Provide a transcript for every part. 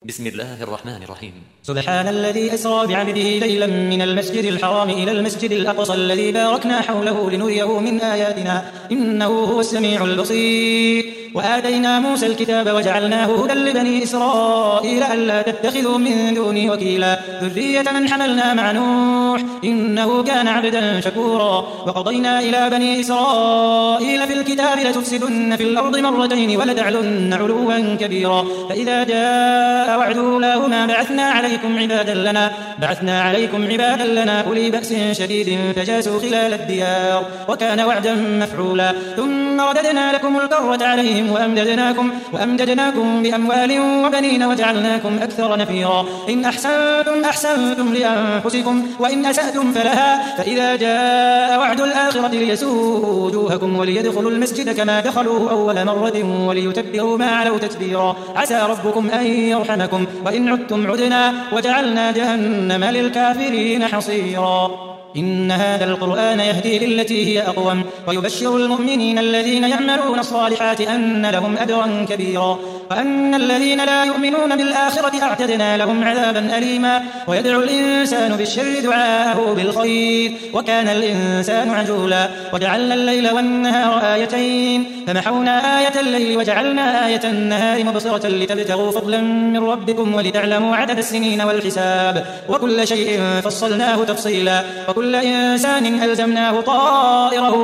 بسم الله الرحمن الرحيم. سبحان الذي أسرى بعبده ليلا من المسجد الحرام إلى المسجد الأقصى الذي باركنا حوله لنريه من آياتنا إنه هو السميع البصير. وآتينا موسى الكتاب وجعلناه هدى لبني إسرائيل ألا تتخذوا من دوني وكيلا ذرية من حملنا مع نوح إنه كان عبدا شكورا. وقضينا إلى بني إسرائيل في الكتاب لتفسدن في الأرض مرتين ولتعلن علوا كبيرا. فإذا جاء وعد أولاهما بعثنا عليكم عبادا لنا أولي بأس شديد فجاسوا خلال الديار وكان وعدا مفعولا. ثم رددنا لكم الكرة عليهم وأمددناكم بأموال وبنين وجعلناكم أكثر نفيرا. إن أحسنتم لأنفسكم وإن أسأتم فلها. فإذا جاء وعد الآخرة ليسوءوا وجوهكم وليدخلوا المسجد كما دخلوه أول مرة وليتبروا ما علوا تتبيرا. عسى ربكم أن يرحمكم وإن عدتم عدنا وجعلنا جهنم للكافرين حصيرا. إن هذا القرآن يهدي للتي هي أقوم ويبشر المؤمنين الذين يعملون الصالحات أن لهم أجرا كبيرا. وأن الذين لا يؤمنون بالآخرة أعتدنا لهم عذابا أليما. ويدعو الإنسان بالشر دعاءه بالخير وكان الإنسان عجولا. وجعلنا الليل والنهار آيتين فمحونا آية الليل وجعلنا آية النهار مبصرة لتبتغوا فضلا من ربكم ولتعلموا عدد السنين والحساب وكل شيء فصلناه تفصيلا. وكل إنسان ألزمناه طائره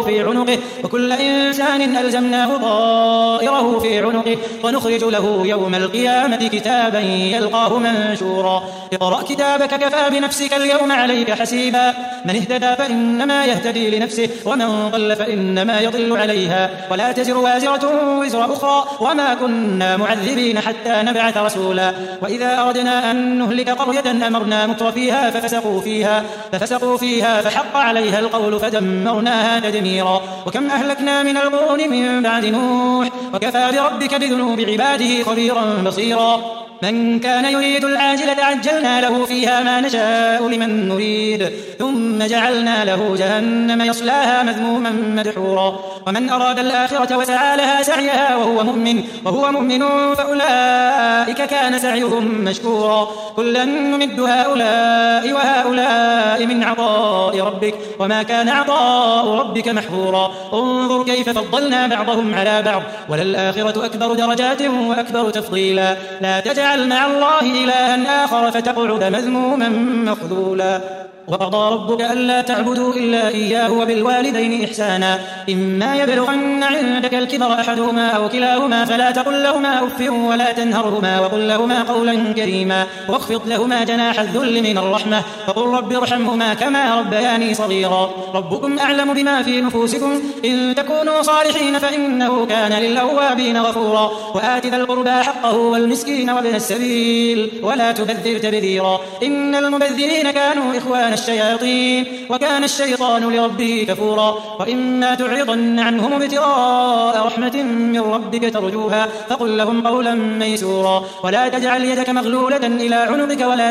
في عنقه ونخرج له يوم القيامة كتابا يلقاه منشورا. اقرأ كتابك كفى بنفسك اليوم عليك حسيبا. من اهتدى فإنما يهتدي لنفسه ومن ضل فإنما يضل عليها ولا تزر وازرة وزر أخرى وما كنا معذبين حتى نبعث رسولا. وإذا أردنا أن نهلك قرية أمرنا مترفيها ففسقوا فيها فحق عليها القول فدمرناها تدميرا. وكم أهلكنا من القرون من بعد نوح وكفى بربك بذنوب عباده خبيرا بصيرا. من كان يريد العاجلة عجلنا له فيها ما نشاء لمن نريد ثم جعلنا له جهنم يصلاها مذموما مدحورا. ومن أراد الآخرة وسعى لها سعيها وهو مؤمن فأولئك كان سعيهم مشكورا. كلا نمد هؤلاء وهؤلاء من عطاء ربك وما كان عطاء ربك محظورا. انظر كيف فضلنا بعضهم على بعض وللآخرة أكبر درجات وأكبر تفضيلا. لا تجعل مع الله إلها آخر فتقعد مذموما مخذولا. وقضى ربك ألا تعبدوا إلا إياه وبالوالدين إحسانا. إما يبلغن عندك الكبر أحدهما أو كلاهما فلا تقل لهما أف ولا تنهرهما وقل لهما قولا كريما. واخفض لهما جناح الذل من الرحمة وقل رب ارحمهما كما ربياني صغيرا. ربكم أعلم بما في نفوسكم إن تكونوا صالحين فإنه كان للأوابين غفورا. وآت ذا القربى حقه والمسكين وابن السبيل ولا تبذر تبذيرا. إن المبذرين كانوا إخوان الشياطين وكان الشيطان لربه كفورا. وإما تعرضن عنهم ابتغاء رحمة من ربك ترجوها فقل لهم قولا ميسورا. ولا تجعل يدك مغلولة إلى عنقك ولا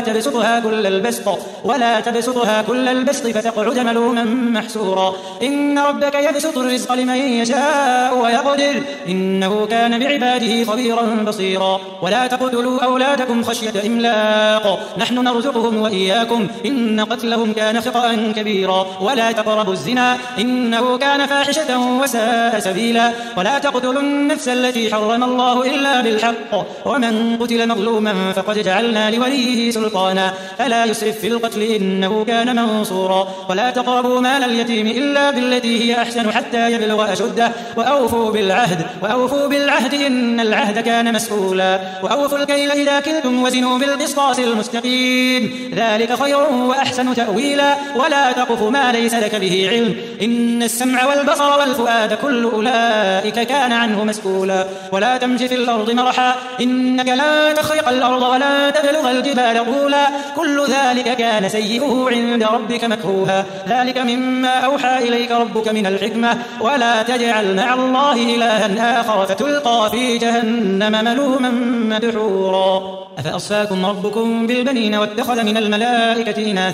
تبسطها كل البسط فتقعد ملوما محسورا. إن ربك يبسط الرزق لمن يشاء ويقدر إنه كان بعباده خبيرا بصيرا. ولا تقتلوا أولادكم خشية إملاق نحن نرزقهم وإياكم إن قتلهم كان خطأ كبيرا. ولا تقربوا الزنا إنه كان فاحشة وساء سبيلا. ولا تقتلوا النفس التي حرم الله إلا بالحق ومن قتل مظلوما فقد جعلنا لوليه سلطانا فلا يسرف في القتل إنه كان منصورا. ولا تقربوا مال اليتيم إلا بالتي هي أحسن حتى يبلغ أشده وأوفوا بالعهد إن العهد كان مسؤولا. وأوفوا الكيل إذا كلتم وزنوا بالقسطاس المستقيم ذلك خير وأحسن تأويلا. ولا تقف ما ليس لك به علم إن السمع والبصر والفؤاد كل أولئك كان عنه مسؤولا. ولا تمش في الأرض مرحا إنك لن تخرق الأرض ولا تبلغ الجبال طولا كل ذلك كان سيئه عند ربك مكروها. ذلك مما أوحى إليك ربك من الحكمة. ولا تجعل مع الله إلها آخر فتلقى في جهنم ملوما مدحورا. أفأصفاكم ربكم بالبنين واتخذ من الملائكة إناثا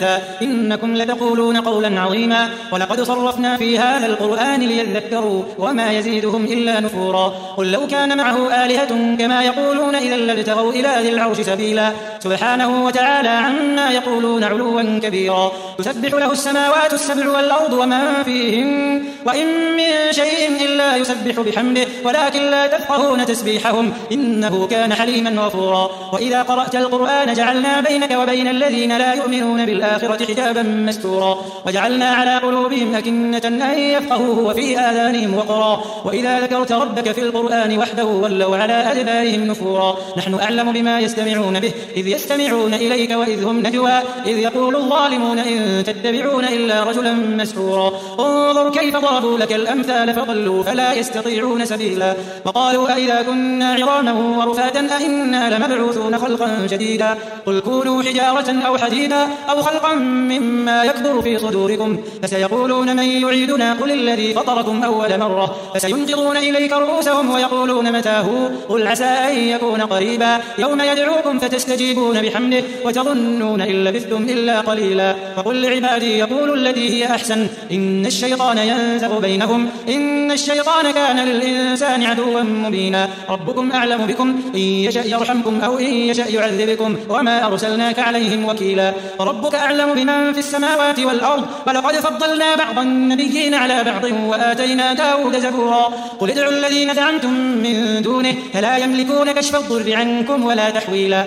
إنكم لتقولون قولا عظيما ولقد صرفنا في هذا القرآن ليذكروا وما يزيدهم إلا نفورا قل لو كان معه آلهة كما يقولون إذا لابتغوا إلى ذي العرش سبيلا سبحانه وتعالى عما يقولون علوا كبيرا تسبح له السماوات السبع والأرض ومن فيهن وإن من شيء إلا يسبح بحمده ولكن لا تفقهون تسبيحهم إنه كان حليما غفورا وإذا قرأت القرآن جعلنا بينك وبين الذين لا يؤمنون بالآخرة حجابا مستورا وجعلنا على قلوبهم أكنة أن يفقهوه وفي آذانهم وقرا وإذا ذكرت ربك في القرآن وحده ولوا على أدبارهم نفورا نحن أعلم بما يستمعون به إذ يستمعون إليك وإذ هم نجوى إذ يقول الظالمون إن تتبعون إلا رجلا مسحورا انظر كيف ضربوا لك الأمثال فضلوا فلا يستطيعون سبيلا وقالوا أئذا كنا عظاما ورفاتا أئنا لمبعوثون خلقا جديدا قل كونوا حجارة أو حديدا أو خلقا مما يكبر في صدوركم فسيقولون من يعيدنا قل الذي فطركم أول مرة فسينفضون إليك رؤوسهم ويقولون متاه قل عسى أن يكون قريبا يوم يدعوكم فتستجيبون بحمده وتظنون إن لبثتم إلا قليلا فقل لعبادي يقولوا التي هي أحسن إن الشيطان ينزغ بينهم إن الشيطان كان للإنسان عدوا مبينا ربكم أعلم بكم إن يشأ يرحمكم أو إن يشأ يعذبكم وما أرسلناك عليهم وكيلا ربك أعلم بمن في السماوات والأرض ولقد فضلنا بعض النبيين على بعض وآتينا داود زبورا قل ادعوا الذين زعمتم من دونه فلا يملكون كشف الضر عنكم ولا تحويلا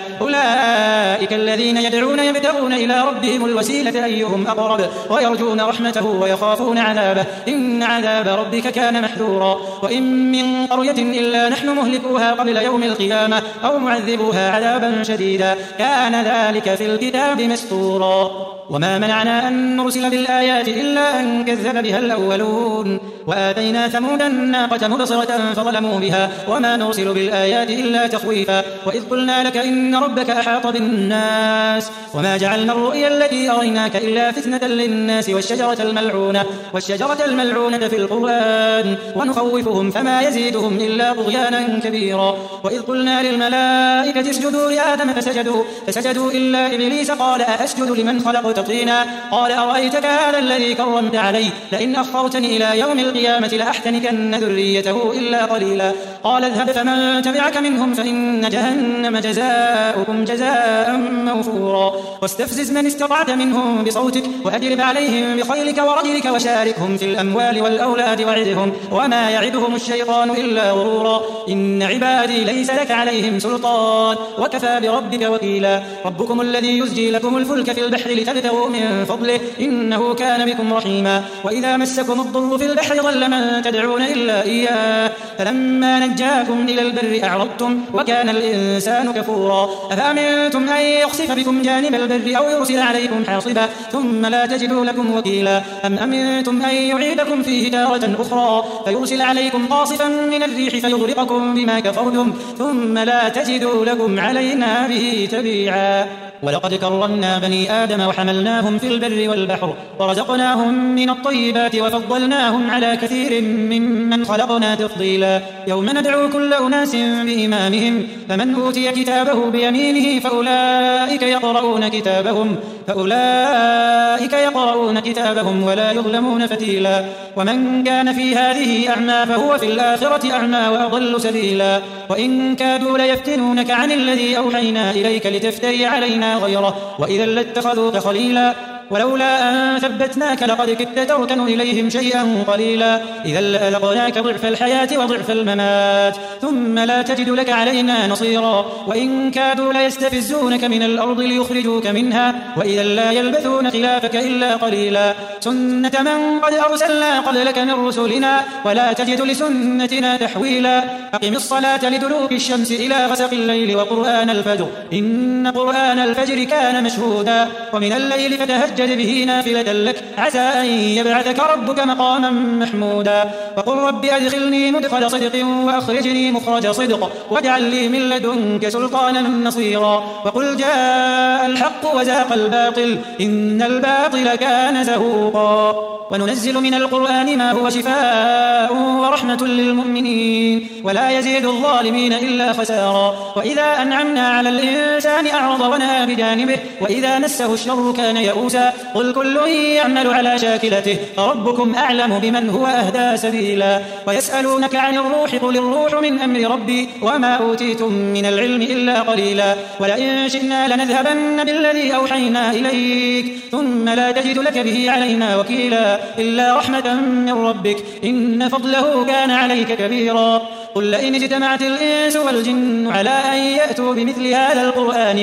أولئك الذين يدعون يبتغون إلى ربهم الوسيلة أيهم أقرب ويرجون رحمته ويخافون عذابه إن عذاب ربك كان محذورا وإن من قرية إلا نحن مهلكوها قبل يوم القيامة أو معذبوها عذابا شديدا كان ذلك في الكتاب مسطورا وما منعنا أن نرسل بالآيات إلا أن كذب بها الأولون وآتينا ثمود الناقة مبصرة فظلموا بها وما نرسل بالآيات إلا تخويفا وإذ قلنا لك إن ربك أحاط بالناس وما جعلنا الرؤيا التي أريناك إلا فتنة للناس والشجرة الملعونة في القرآن ونخوفهم فما يزيدهم إلا طغيانا كبيرا وإذ قلنا للملائكة اسجدوا لآدم فسجدوا إلا إبليس قال أسجد لمن خلقت طينا قال أرأيتك هذا الذي كرمت علي لئن أخرتني إلى يوم القيامة لأحتنكن ذريته إلا قليلا قال اذهب فمن تبعك منهم فإن جهنم جزاؤكم جزاء موفورا واستفزز من استطعت منهم بصوتك وأجلب عليهم بخيلك ورجلك وشاركهم في الأموال والأولاد وعدهم وما يعدهم الشيطان إلا غرورا إن عبادي ليس لك عليهم سلطان وكفى بربك وكيلا ربكم الذي يزجي لكم الفلك في البحر لتبتغوا من فضله إنه كان بكم رحيما وإذا مسكم الضر في البحر ضل من تدعون إلا إياه فلما نجاكم إلى البر أعرضتم وكان الإنسان كفورا أفأمنتم أن يخسف بكم جانب البر أو يرسل عليكم حاصبا ثم لا تجدوا لكم وكيلا أم أمنتم أن يعيدكم فيه تارة أخرى فيرسل عليكم قاصفا من الريح فيغرقكم بما كفرتم ثم لا تجدوا لكم علينا به تبيعا ولقد كرمنا بني آدم وحملناهم في البر والبحر ورزقناهم من الطيبات وفضلناهم على كثير ممن خلقنا تفضيلا يوم ندعو كل أناس بإمامهم فمن أوتي كتابه بيمينه فأولئك يقرؤون كتابهم ولا يظلمون فتيلا ومن كان في هذه أعمى فهو في الآخرة أعمى وأضل سبيلا وإن كادوا ليفتنونك عن الذي أوحينا إليك لتفتري علينا غيره وإذا لاتخذوك خليلا ولولا أن ثبتناك لقد كدت تركن إليهم شيئا قليلا إذا لأذقناك ضعف الحياة وضعف الممات ثم لا تجد لك علينا نصيرا وإن كادوا ليستفزونك من الأرض ليخرجوك منها وإذا لا يلبثون خلافك إلا قليلا سنة من قد أرسلنا قبلك من رسلنا ولا تجد لسنتنا تحويلا أقم الصلاة لدلوك الشمس إلى غسق الليل وقرآن الفجر إن قرآن الفجر كان مشهودا ومن الليل فتهجد به نافلة لك عسى أن يبعثك ربك مقاما محمودا وقل رب أدخلني مدخل صدق وأخرجني مخرج صدق واجعل لي من لدنك سلطانا نصيرا وقل جاء الحق وزاق الباطل إن الباطل كان زهوقا وننزل من القرآن ما هو شفاء ورحمة للمؤمنين ولا يزيد الظالمين إلا خسارا وإذا أنعمنا على الإنسان أعرض ونأى بجانبه وإذا مسه الشر كان يئوسا موسى قل كل يعمل على شاكلته فربكم أعلم بمن هو أهدى سبيلا ويسألونك عن الروح قل الروح من أمر ربي وما أوتيتم من العلم إلا قليلا ولئن شئنا لنذهبن بالذي أوحينا إليك ثم لا تجد لك به علينا وكيلا إلا رحمة من ربك إن فضله كان عليك كبيرا قل لئن اجتمعت الإنس والجن على أن يأتوا بمثل هذا القرآن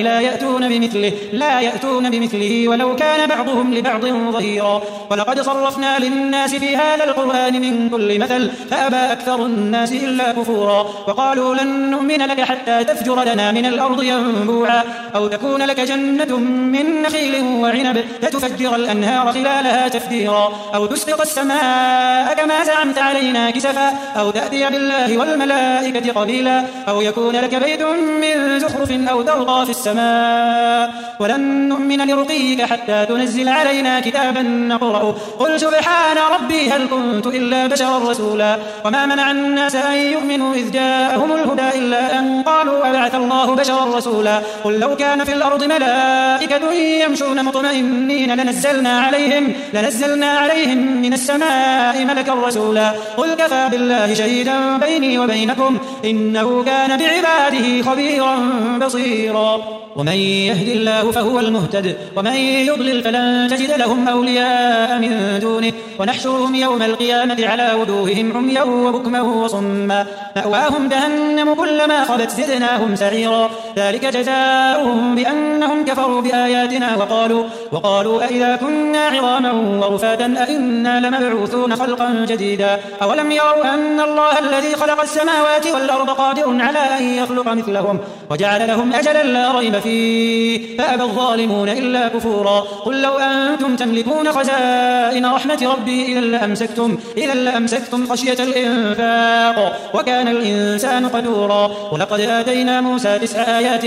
لا يأتون بمثله ولو كان بعضهم لبعض ظهيرا ولقد صرفنا للناس في هذا القرآن من كل مثل فأبى أكثر الناس إلا كفورا وقالوا لن نؤمن لك حتى تفجر لنا من الأرض ينبوعا أو تكون لك جنة من نخيل وعنب فتفجر الأنهار خلالها تفجيرا أو تسقط السماء كما زعمت علينا كسفا أو تأتي بالله والملائكة قبيلا أو يكون لك بيت من زخرف أو ترقى في السماء ولن نؤمن لرقيك حتى تنزل علينا كتابا نقرأه قل سبحان ربي هل كنت إلا بشرا رسولا وما منع الناس أن يؤمنوا إذ جاءهم الهدى إلا أن قالوا أبعث الله بشرا رسولا قل لو كان في الأرض ملائكة يمشون مطمئنين لنزلنا عليهم من السماء ملكا رسولا قل كفى بالله شهيدا بيني وبينكم إنه كان بعباده خبيرا بصيرا ومن يهد الله فهو المهتد ومن يضلل فلن تجد لهم أولياء من دونه ونحشرهم يوم القيامة على وجوههم عميا وبكما وصما مأواهم جهنم كلما خبت زدناهم سعيرا ذلك جزاؤهم بأنهم كفروا بآياتنا وقالوا أئذا كنا عظاما ورفاتا أئنا لمبعوثون خلقا جديدا أولم يروا أن الله الذي خلق السماوات والأرض قادر على أن يخلق مثلهم وجعل لهم أجلا لا ريب فيه فأبى الظالمون إلا كفورا قل لو أنتم تملكون خزائن رحمة ربي إذا لأمسكتم خشية الإنفاق وكان الإنسان قدورا ولقد آتينا موسى 9 آيات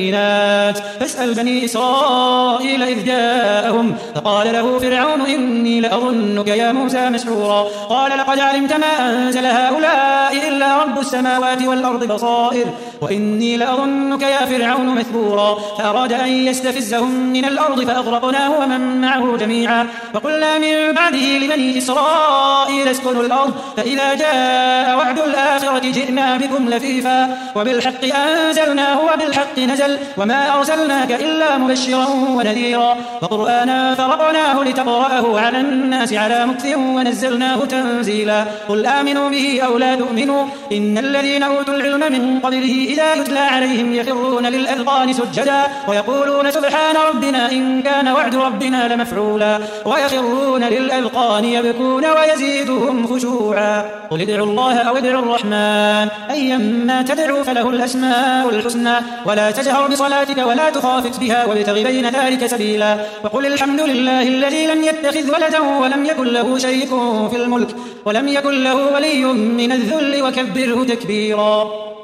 بينات فاسأل بني إسرائيل إذ جاءهم فقال له فرعون إني لأظنك يا موسى مسحورا قال لقد علمت ما أنزل هؤلاء إلا رب السماوات والأرض بصائر وإني لأظنك يا فرعون مثبورا فأراد أن يستفزهم من الأرض فأغرقناه ومن معه جميعا وقلنا من بعده لبني إسرائيل اسكنوا الأرض فإذا جاء وعد الآخرة جئنا بكم لفيفا وبالحق أنزلناه وبالحق نزل وما أرسلناك إلا مبشرا ونذيرا وقرآنا فرقناه لتقرأه على الناس على مكث ونزلناه تنزيلا قل آمنوا به أو لا تؤمنوا إن الذين أوتوا العلم من قبله إذا يتلى عليهم يخرون للأذقان سجدا ويقولون سبحان ربنا إن كان وعد ربنا لمفعولا ويخرون للأذقان يبكون ويزيدهم خشوعا قل ادعوا الله أو ادعوا الرحمن أيما تدعوا فله الأسماء الحسنى ولا تجهر بصلاتك ولا تخافت بها وابتغ بين ذلك سبيلا وقل الحمد لله الذي لم يتخذ ولدا ولم يكن له شريك في الملك ولم يكن له ولي من الذل وكبره تكبيرا